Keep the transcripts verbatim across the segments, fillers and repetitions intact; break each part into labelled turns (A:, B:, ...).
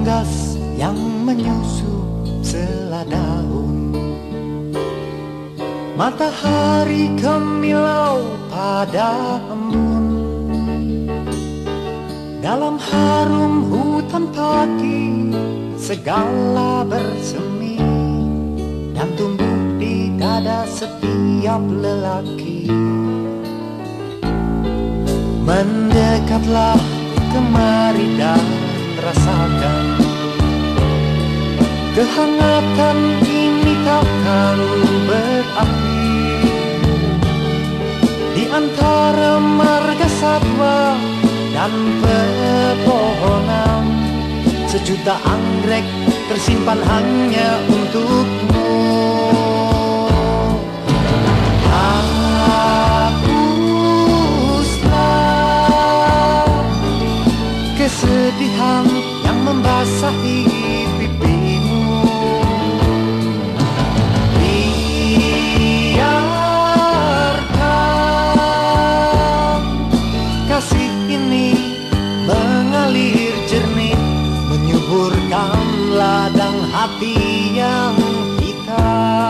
A: unggas yang menyusup seladaun. Matahari kemilau pada embun. Dalam harum hutan pagi segala bersemi dan tumbuh di dada setiap lelaki. Mendekatlah kemari dan rasakan kehangatan ini takkan berakhir. Di antara marga satwa dan pepohonan, sejuta anggrek tersimpan hanya untukmu. Hapuslah kesedihan yang membasahi pipimu. Biarkan kasih ini mengalir jernih, menyuburkan ladang hati yang kita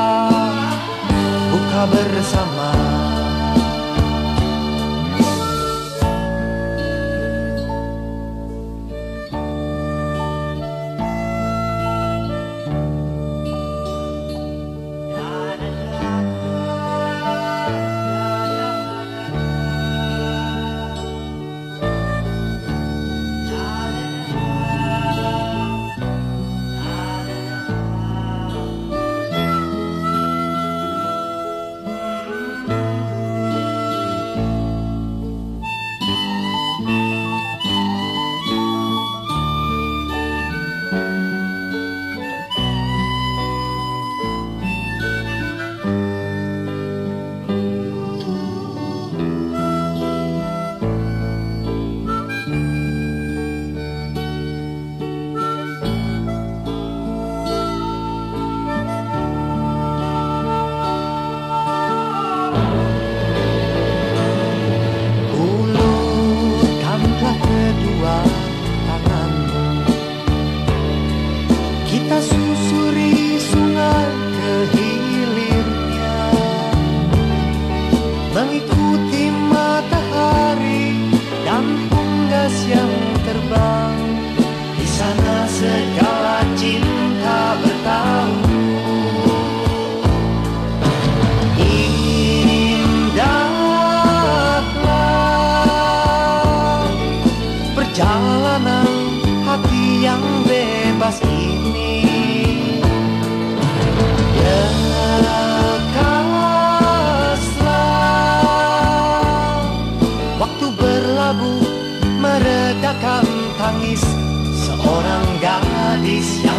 A: buka bersama. Kita susuri sungai ke hilirnya, mengikuti matahari dan unggas yang terbang. Di sana segala cinta bertahu. Indahlah perjalanan hati yang bebas ini. Lekaslah waktu berlabuh meredakan tangis seorang gadis yang